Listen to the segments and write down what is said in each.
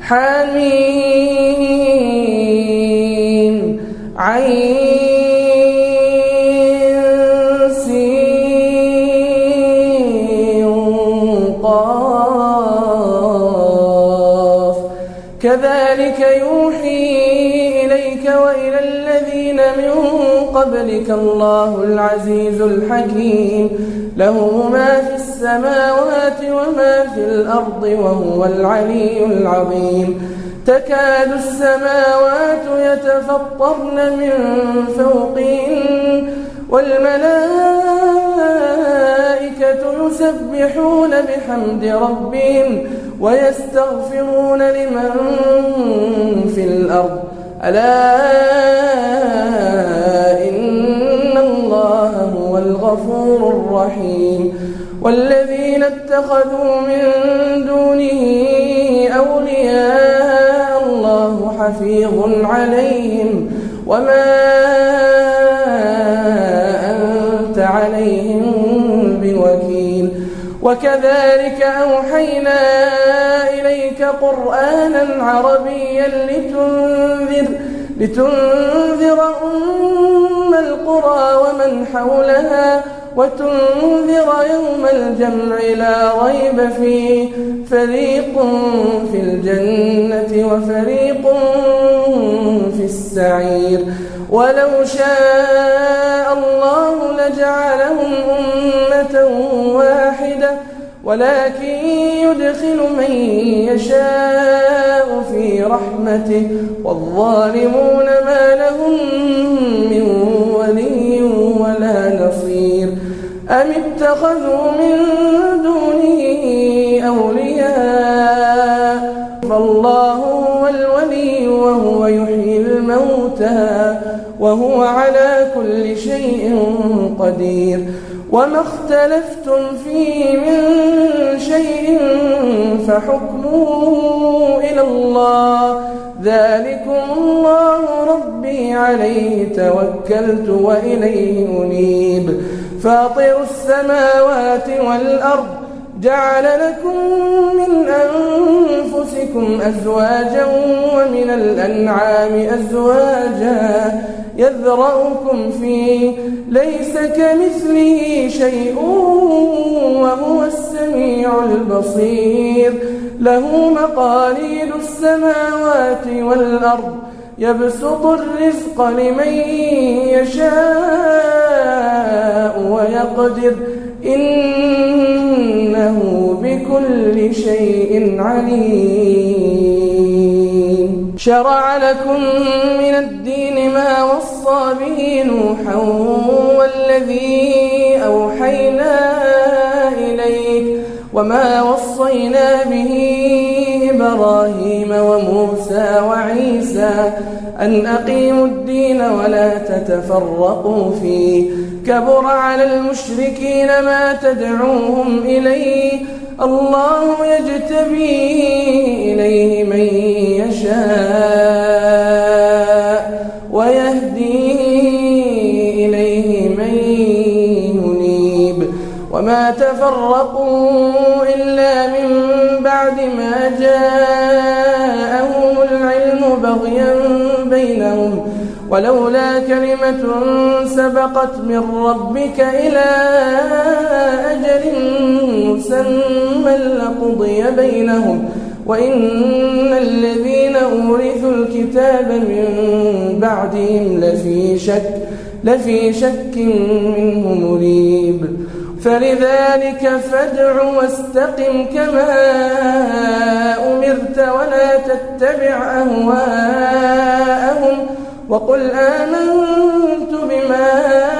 حميم عين سين قاف كذلك يوحي إليك وإلى الذين من قبلك الله العزيز الحكيم له ما في السماوات وما في الأرض وهو العلي العظيم تكاد السماوات يتفطرن من فوقهن والملائكة يسبحون بحمد ربهم ويستغفرون لمن في الأرض ألا إن الله هو الغفور الرحيم والذين اتخذوا من دونه أولياء الله حفيظ عليهم وما أنت عليهم بوكيل وكذلك أوحينا إليك قرآنا عربيا لتنذر أم القرى ومن حولها وتنذر يوم الجمع لا ريب فيه فريق في الجنة وفريق في السعير ولو شاء الله لجعلهم أمة واحدة ولكن يدخل من يشاء في رحمته والظالمون ما لهم من ولي ولا نصير أم اتخذوا من دونه أولياء فالله هو الولي وهو يحيي الموتى وهو على كل شيء قدير وما اختلفتم فيه من شيء فحكمه إلى الله ذلكم الله ربي عليه توكلت وإليه أنيب فاطر السماوات والأرض جعل لكم من أنفسكم أزواجا ومن الأنعام أزواجا يذرأكم فيه ليس كمثله شيء وهو السميع البصير له مقاليد السماوات والأرض يبسط الرزق لمن يشاء ويقدر إنه بكل شيء عليم شرع لكم من الدين ما وصى به نوحا والذي أوحينا إليك وما وصينا به إبراهيم وموسى وعيسى أن أقيموا الدين ولا تتفرقوا فيه كبر على المشركين ما تدعوهم إليه الله يجتبي إليه من يشاء ويهدي إليه من ينيب وما تفرقوا إلا من بعد ما جاءهم العلم بغيا بينهم ولولا كلمة سبقت من ربك إلى أجل مسمى لقضي بينهم وإن الذين أورثوا الكتاب من بعدهم لفي شك منه مريب فلذلك فادع واستقم كما أمرت ولا تتبع أهواءهم وقل آمنت بما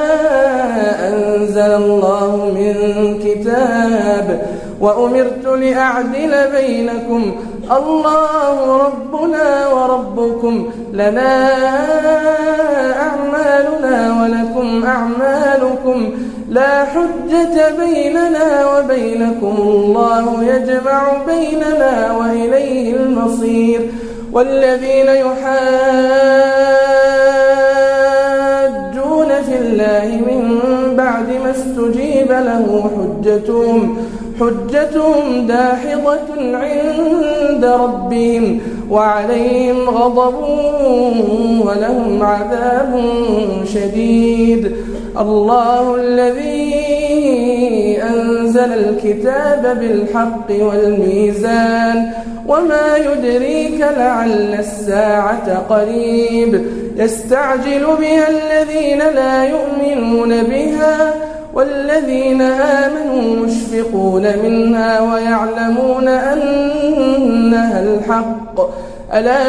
أنزل الله من كتاب وأمرت لأعدل بينكم الله ربنا وربكم لنا أعمالنا ولكم أعمالكم لا حجة بيننا وبينكم الله يجمع بيننا وإليه المصير والذين يحاجون في الله من بعد ما استجيب له حجتهم داحضة عند ربهم وعليهم غضب ولهم عذاب شديد. الله الذي أنزل الكتاب بالحق والميزان وما يدريك لعل الساعة قريب يستعجل بها الذين لا يؤمنون بها والذين آمنوا مشفقون منها ويعلمون أنها الحق. ألا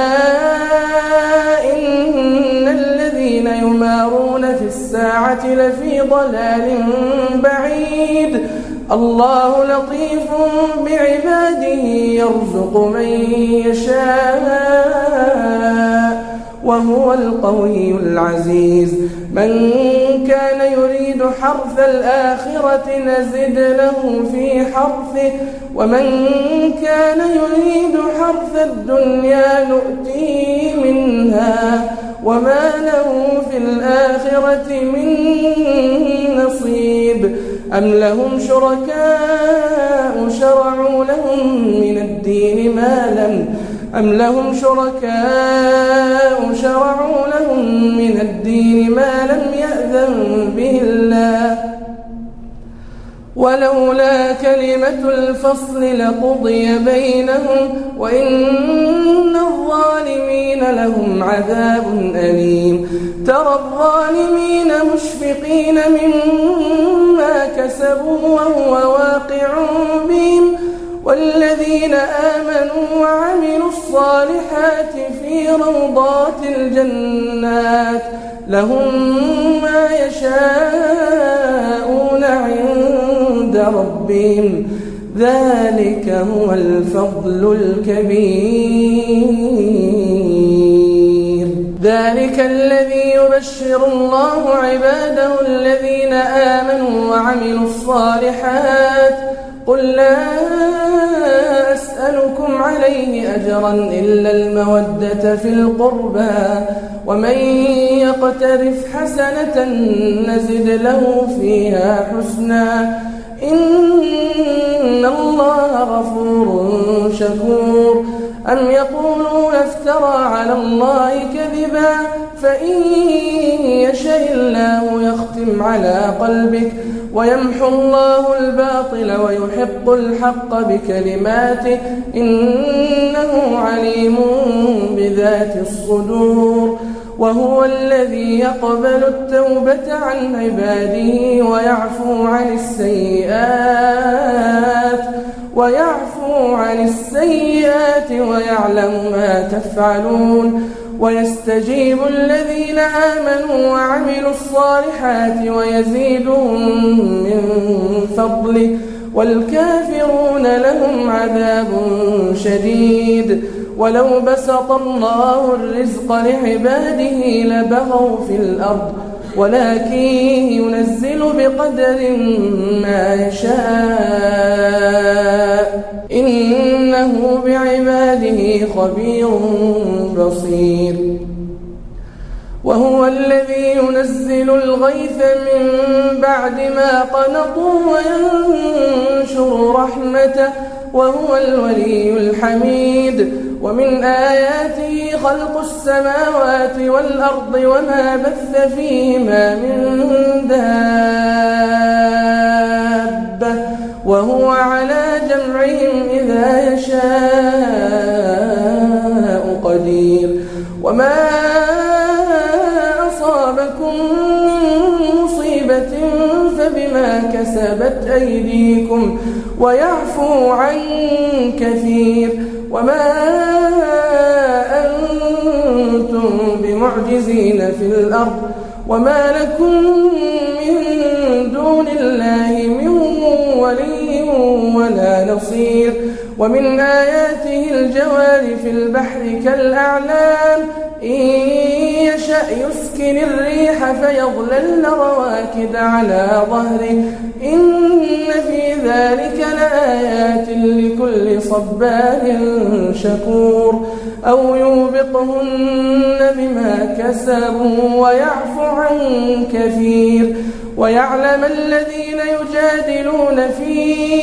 إن الذين يمارون في الساعة لفي ضلال بعيد. الله لطيف بعباده يرزق من يشاء وهو القوي العزيز. من كان يريد حرث الآخرة نزد له في حرثه ومن كان يريد حرث الدنيا نؤتيه منها وما له في الآخرة من نصيب. أم لهم شركاء شرعوا لهم من الدين ما لم يأذن به الله ولولا كلمة الفصل لقضي بينهم وإن الظالمين لهم عذاب أليم. ترى الظالمين مشفقين مما كسبوا وهو واقع بهم والذين آمنوا وعملوا الصالحات في روضات الجنات لهم ما يشاءون عند ربهم ذلك هو الفضل الكبير. ذلك الذي يبشر الله عباده الذين آمنوا وعملوا الصالحات قل لا أسألكم عليه أجرا إلا المودة في القربى ومن يقترف حسنة نزد له فيها حسنا إن الله غفور شكور. أم يقولون افترى على الله كذبا فإن يشاء الله يختم على قلبك ويمحو الله الباطل ويحق الحق بكلماته إنه عليم بذات الصدور. وهو الذي يقبل التوبة عن عباده ويعفو عن السيئات ويعلم ما تفعلون. ويستجيب الذين آمنوا وعملوا الصالحات ويزيدهم من فضله والكافرون لهم عذاب شديد. ولو بسط الله الرزق لعباده لبغوا في الأرض ولكن ينزل بقدر ما يشاء إنه بعباده خبير بصير. وهو الذي ينزل الغيث من بعد ما قنطوا وينشر رحمته وهو الولي الحميد. ومن آياته خلق السماوات والأرض وما بث فيهما من دابة وهو على جمعهم إذا يشاء قدير. وما أصابكم من مصيبة فبما كسبت أيديكم ويعفو عن كثير. وما أنتم بمعجزين في الأرض وما لكم من دون الله من ولي ولا نصير. ومن آياته الجوار في البحر كالأعلام إن يشأ يسكن الريح فيظللن رواكد على ظهره إن في ذلك لآيات لكل صبار شكور. أو يوبقهن بما كسبوا ويعفو عن كثير. ويعلم الذين يجادلون في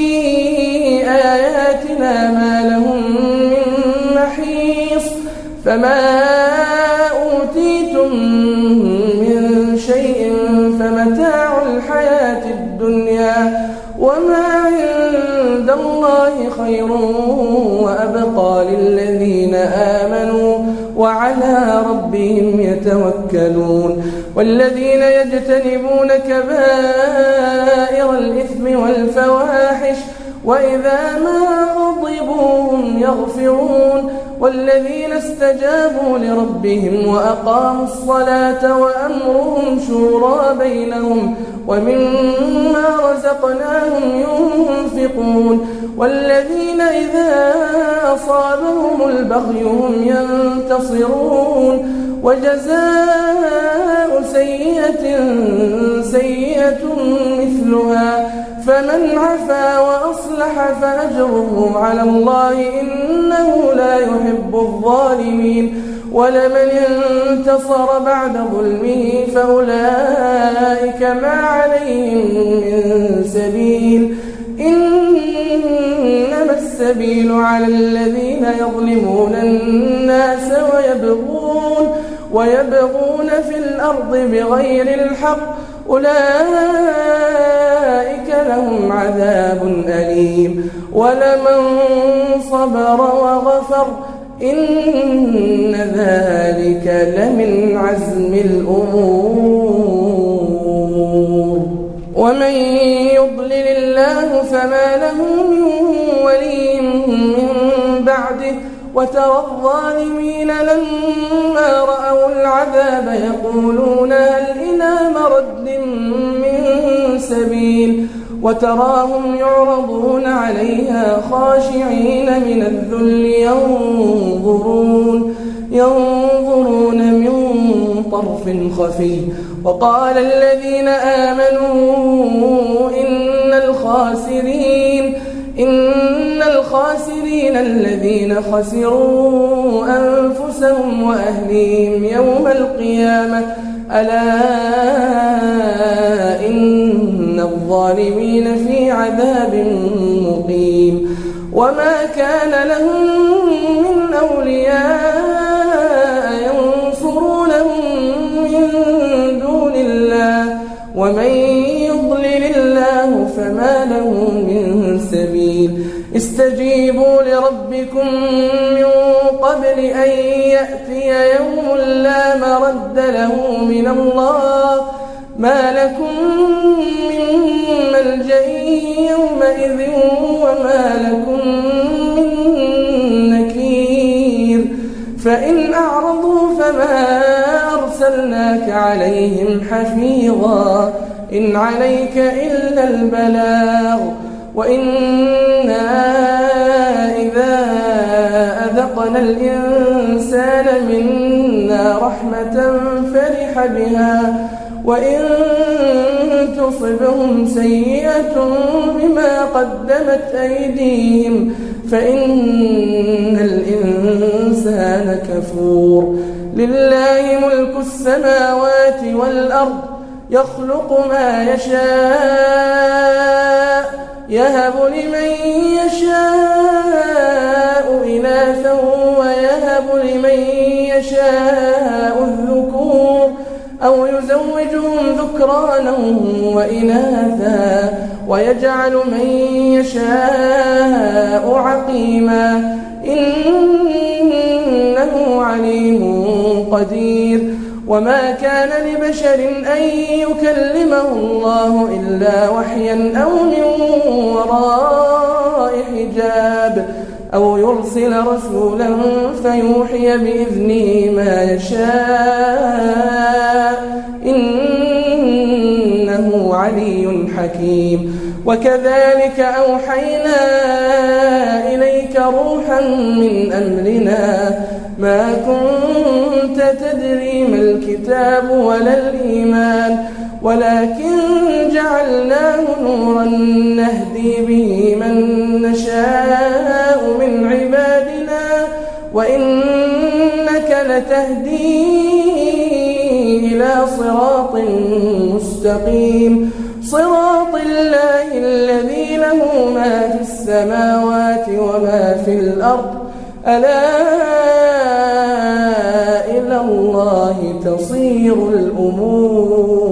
آياتنا ما لهم من محيص فما أوتيتم من شيء فمتاع الحياة الدنيا وما عند الله خير وأبقى للذين آمنوا وعلى ربهم يتوكلون والذين يجتنبون كبائر الإثم والفواحش وإذا ما غضبوا هم يغفرون والذين استجابوا لربهم وأقاموا الصلاة وأمرهم شورى بينهم ومما رزقناهم ينفقون والذين إذا أصابهم البغي هم ينتصرون وجزاء سيئة سيئة مثلها فمن عفا وأصلح فأجره على الله إنه لا يحب الظالمين ولمن انتصر بعد ظلمه فأولئك ما عليهم من سبيل إنما السبيل على الذين يظلمون الناس ويبغون في الأرض بغير الحق أولئك لهم عذاب أليم ولمن صبر وغفر إن ذلك لمن عزم الأمور ومن يضلل الله فما له من ولي من بعده وترى الظالمين لما رأوا العذاب يقولون هل إلى مرد من سبيل وتراهم يعرضون عليها خاشعين من الذل ينظرون من طرف خفي وقال الذين آمنوا إن الخاسرين الذين خسروا أنفسهم وأهليهم يوم القيامة ألا إن الظالمين في عذاب مقيم وما كان لهم من أولياء ينصرونهم من دون الله ومن يضلل الله فما له من سبيل استجيبوا لربكم من قبل أن يأتي يوم لا مرد له من الله ما لكم من ملجأ يومئذ وما لكم من نكير فإن أعرضوا فما أرسلناك عليهم حفيظا إن عليك إلا البلاغ وإنا إذا أذقنا الإنسان منا رحمة فرح بها وإن تصبهم سيئة بما قدمت أيديهم فإن الإنسان كفور لله ملك السماوات والأرض يخلق ما يشاء يهب لمن يشاء إناثا ويهب لمن يشاء الذكور أو يزوجهم ذكرانا وإناثا ويجعل من يشاء عقيما إنه عليم قدير وما كان لبشر أن يكلمه الله إلا وحيا أو من وراء حجاب أو يرسل رسولا فيوحي بإذنه ما يشاء إنه علي حكيم وكذلك أوحينا إليك روحا من أمرنا ما كنت تدري ما الكتاب ولا الإيمان ولكن جعلناه نورا نهدي به من نشاء من عبادنا وإنك لتهدي إلى صراط مستقيم صراط الله الذي له ما في السماوات وما في الأرض ألا إلى الله تصير الأمور